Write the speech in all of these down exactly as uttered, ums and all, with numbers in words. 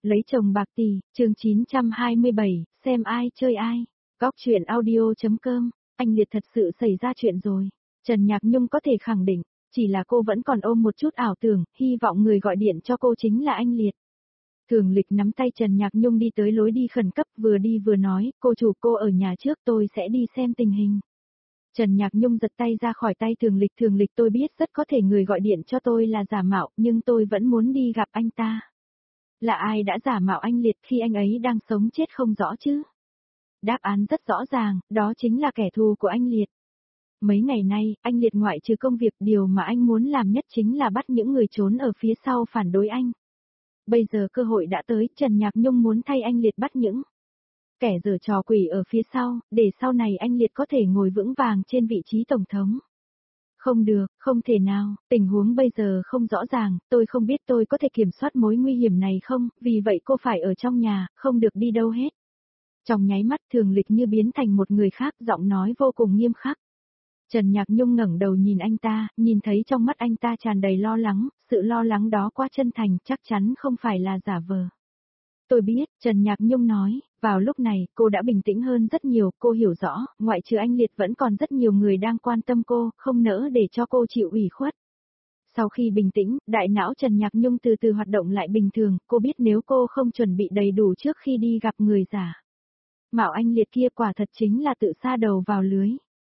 Lấy chồng bạc tỷ, chương chín trăm hai mươi bảy, xem ai chơi ai. Góc chuyện audio.com, anh Liệt thật sự xảy ra chuyện rồi. Trần Nhạc Nhung có thể khẳng định, chỉ là cô vẫn còn ôm một chút ảo tưởng, hy vọng người gọi điện cho cô chính là anh Liệt. Thường Lịch nắm tay Trần Nhạc Nhung đi tới lối đi khẩn cấp, vừa đi vừa nói, cô chủ, cô ở nhà trước, tôi sẽ đi xem tình hình. Trần Nhạc Nhung giật tay ra khỏi tay Thường Lịch. Thường Lịch, tôi biết rất có thể người gọi điện cho tôi là giả mạo, nhưng tôi vẫn muốn đi gặp anh ta. Là ai đã giả mạo anh Liệt khi anh ấy đang sống chết không rõ chứ? Đáp án rất rõ ràng, đó chính là kẻ thù của anh Liệt. Mấy ngày nay, anh Liệt ngoại trừ công việc, điều mà anh muốn làm nhất chính là bắt những người trốn ở phía sau phản đối anh. Bây giờ cơ hội đã tới, Trần Nhạc Nhung muốn thay anh Liệt bắt những kẻ giở trò quỷ ở phía sau, để sau này anh Liệt có thể ngồi vững vàng trên vị trí tổng thống. Không được, không thể nào, tình huống bây giờ không rõ ràng, tôi không biết tôi có thể kiểm soát mối nguy hiểm này không, vì vậy cô phải ở trong nhà, không được đi đâu hết. Trong nháy mắt Thường Lịch như biến thành một người khác, giọng nói vô cùng nghiêm khắc. Trần Nhạc Nhung ngẩng đầu nhìn anh ta, nhìn thấy trong mắt anh ta tràn đầy lo lắng, sự lo lắng đó quá chân thành, chắc chắn không phải là giả vờ. Tôi biết, Trần Nhạc Nhung nói, vào lúc này, cô đã bình tĩnh hơn rất nhiều, cô hiểu rõ, ngoại trừ anh Liệt vẫn còn rất nhiều người đang quan tâm cô, không nỡ để cho cô chịu ủy khuất. Sau khi bình tĩnh, đại não Trần Nhạc Nhung từ từ hoạt động lại bình thường, cô biết nếu cô không chuẩn bị đầy đủ trước khi đi gặp người giả mạo anh Liệt kia, quả thật chính là tự sa đầu vào lưới.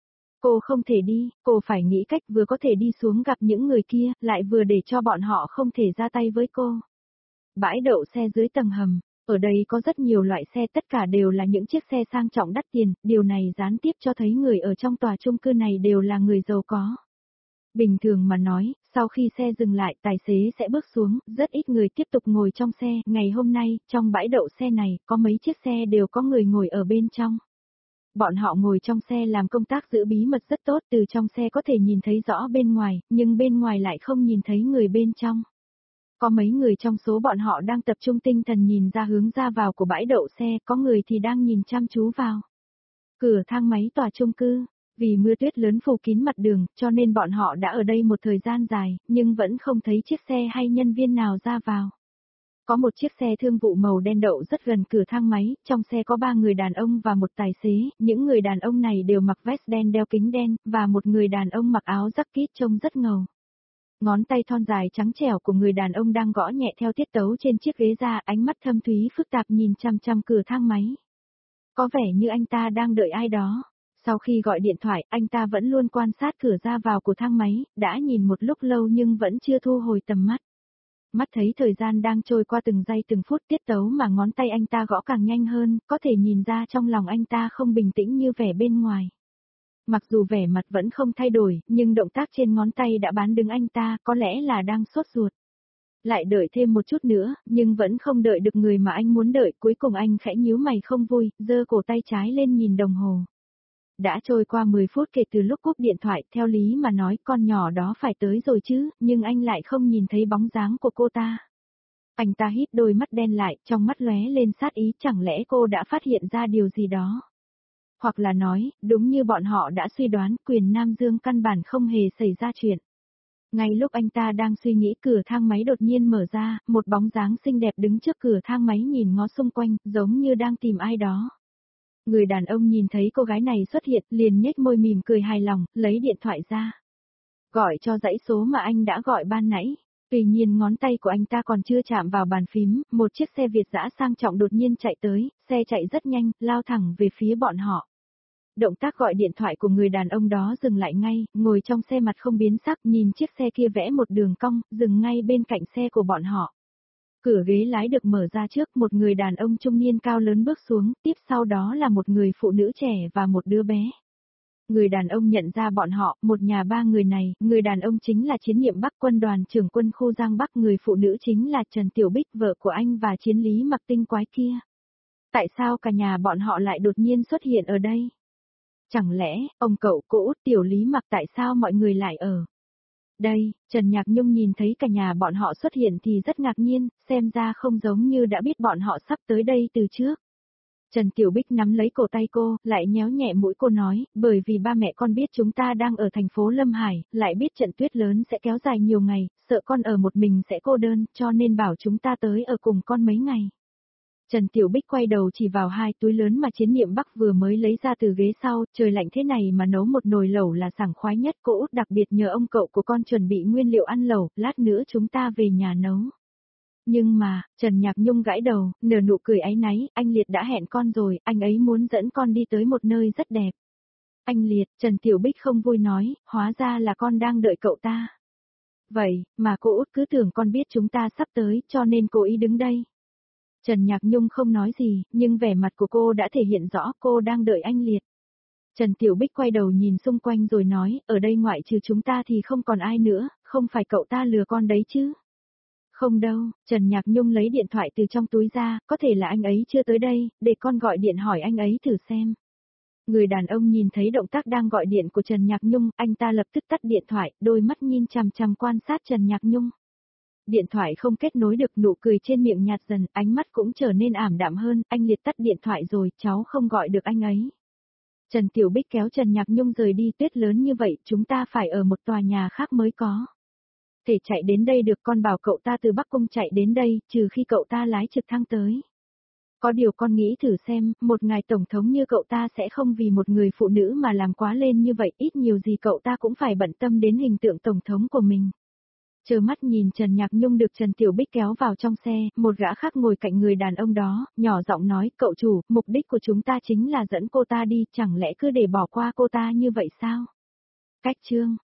Cô không thể đi, cô phải nghĩ cách vừa có thể đi xuống gặp những người kia, lại vừa để cho bọn họ không thể ra tay với cô. Bãi đậu xe dưới tầng hầm, ở đây có rất nhiều loại xe, tất cả đều là những chiếc xe sang trọng đắt tiền, điều này gián tiếp cho thấy người ở trong tòa chung cư này đều là người giàu có. Bình thường mà nói, sau khi xe dừng lại, tài xế sẽ bước xuống, rất ít người tiếp tục ngồi trong xe. Ngày hôm nay, trong bãi đậu xe này, có mấy chiếc xe đều có người ngồi ở bên trong. Bọn họ ngồi trong xe làm công tác giữ bí mật rất tốt, từ trong xe có thể nhìn thấy rõ bên ngoài, nhưng bên ngoài lại không nhìn thấy người bên trong. Có mấy người trong số bọn họ đang tập trung tinh thần nhìn ra hướng ra vào của bãi đậu xe, có người thì đang nhìn chăm chú vào cửa thang máy tòa chung cư. Vì mưa tuyết lớn phủ kín mặt đường, cho nên bọn họ đã ở đây một thời gian dài, nhưng vẫn không thấy chiếc xe hay nhân viên nào ra vào. Có một chiếc xe thương vụ màu đen đậu rất gần cửa thang máy, trong xe có ba người đàn ông và một tài xế, những người đàn ông này đều mặc vest đen đeo kính đen, và một người đàn ông mặc áo jacket trông rất ngầu. Ngón tay thon dài trắng trẻo của người đàn ông đang gõ nhẹ theo tiết tấu trên chiếc ghế da, ánh mắt thâm thúy phức tạp nhìn chăm chăm cửa thang máy. Có vẻ như anh ta đang đợi ai đó. Sau khi gọi điện thoại, anh ta vẫn luôn quan sát cửa ra vào của thang máy, đã nhìn một lúc lâu nhưng vẫn chưa thu hồi tầm mắt. Mắt thấy thời gian đang trôi qua từng giây từng phút, tiết tấu mà ngón tay anh ta gõ càng nhanh hơn, có thể nhìn ra trong lòng anh ta không bình tĩnh như vẻ bên ngoài. Mặc dù vẻ mặt vẫn không thay đổi, nhưng động tác trên ngón tay đã bán đứng anh ta, có lẽ là đang sốt ruột. Lại đợi thêm một chút nữa, nhưng vẫn không đợi được người mà anh muốn đợi, cuối cùng anh khẽ nhíu mày không vui, giơ cổ tay trái lên nhìn đồng hồ. Đã trôi qua mười phút kể từ lúc cúp điện thoại, theo lý mà nói con nhỏ đó phải tới rồi chứ, nhưng anh lại không nhìn thấy bóng dáng của cô ta. Anh ta híp đôi mắt đen lại, trong mắt lóe lên sát ý, chẳng lẽ cô đã phát hiện ra điều gì đó? Hoặc là nói, đúng như bọn họ đã suy đoán, Quyền Nam Dương căn bản không hề xảy ra chuyện. Ngay lúc anh ta đang suy nghĩ, cửa thang máy đột nhiên mở ra, một bóng dáng xinh đẹp đứng trước cửa thang máy nhìn ngó xung quanh, giống như đang tìm ai đó. Người đàn ông nhìn thấy cô gái này xuất hiện, liền nhếch môi mỉm cười hài lòng, lấy điện thoại ra. Gọi cho dãy số mà anh đã gọi ban nãy. Tuy nhiên ngón tay của anh ta còn chưa chạm vào bàn phím, một chiếc xe Việt dã sang trọng đột nhiên chạy tới, xe chạy rất nhanh, lao thẳng về phía bọn họ. Động tác gọi điện thoại của người đàn ông đó dừng lại ngay, ngồi trong xe mặt không biến sắc, nhìn chiếc xe kia vẽ một đường cong, dừng ngay bên cạnh xe của bọn họ. Cửa ghế lái được mở ra trước, một người đàn ông trung niên cao lớn bước xuống, tiếp sau đó là một người phụ nữ trẻ và một đứa bé. Người đàn ông nhận ra bọn họ, một nhà ba người này, người đàn ông chính là Chiến Nhiệm Bắc, quân đoàn trưởng quân khu Giang Bắc, người phụ nữ chính là Trần Tiểu Bích, vợ của anh và Chiến Lý mặc tinh quái kia. Tại sao cả nhà bọn họ lại đột nhiên xuất hiện ở đây? Chẳng lẽ, ông cậu, cô út Tiểu Lý mặc, tại sao mọi người lại ở đây? Trần Nhạc Nhung nhìn thấy cả nhà bọn họ xuất hiện thì rất ngạc nhiên, xem ra không giống như đã biết bọn họ sắp tới đây từ trước. Trần Tiểu Bích nắm lấy cổ tay cô, lại nhéo nhẹ mũi cô nói, bởi vì ba mẹ con biết chúng ta đang ở thành phố Lâm Hải, lại biết trận tuyết lớn sẽ kéo dài nhiều ngày, sợ con ở một mình sẽ cô đơn, cho nên bảo chúng ta tới ở cùng con mấy ngày. Trần Tiểu Bích quay đầu chỉ vào hai túi lớn mà Chiến Niệm Bắc vừa mới lấy ra từ ghế sau, trời lạnh thế này mà nấu một nồi lẩu là sảng khoái nhất, cô út đặc biệt nhờ ông cậu của con chuẩn bị nguyên liệu ăn lẩu, lát nữa chúng ta về nhà nấu. Nhưng mà, Trần Nhạc Nhung gãi đầu, nở nụ cười áy náy, anh Liệt đã hẹn con rồi, anh ấy muốn dẫn con đi tới một nơi rất đẹp. Anh Liệt, Trần Tiểu Bích không vui nói, hóa ra là con đang đợi cậu ta. Vậy, mà cô út cứ tưởng con biết chúng ta sắp tới, cho nên cố ý đứng đây. Trần Nhạc Nhung không nói gì, nhưng vẻ mặt của cô đã thể hiện rõ cô đang đợi anh Liệt. Trần Tiểu Bích quay đầu nhìn xung quanh rồi nói, ở đây ngoại trừ chúng ta thì không còn ai nữa, không phải cậu ta lừa con đấy chứ. Không đâu, Trần Nhạc Nhung lấy điện thoại từ trong túi ra, có thể là anh ấy chưa tới đây, để con gọi điện hỏi anh ấy thử xem. Người đàn ông nhìn thấy động tác đang gọi điện của Trần Nhạc Nhung, anh ta lập tức tắt điện thoại, đôi mắt nhìn chằm chằm quan sát Trần Nhạc Nhung. Điện thoại không kết nối được, nụ cười trên miệng nhạt dần, ánh mắt cũng trở nên ảm đạm hơn, anh Liệt tắt điện thoại rồi, cháu không gọi được anh ấy. Trần Tiểu Bích kéo Trần Nhạc Nhung rời đi, tuyết lớn như vậy, chúng ta phải ở một tòa nhà khác mới có. Thể chạy đến đây được, con bảo cậu ta từ Bắc Cung chạy đến đây, trừ khi cậu ta lái trực thăng tới. Có điều con nghĩ thử xem, một ngài tổng thống như cậu ta sẽ không vì một người phụ nữ mà làm quá lên như vậy, ít nhiều gì cậu ta cũng phải bận tâm đến hình tượng tổng thống của mình. Trơ mắt nhìn Trần Nhạc Nhung được Trần Tiểu Bích kéo vào trong xe, một gã khác ngồi cạnh người đàn ông đó, nhỏ giọng nói, cậu chủ, mục đích của chúng ta chính là dẫn cô ta đi, chẳng lẽ cứ để bỏ qua cô ta như vậy sao? Cách chương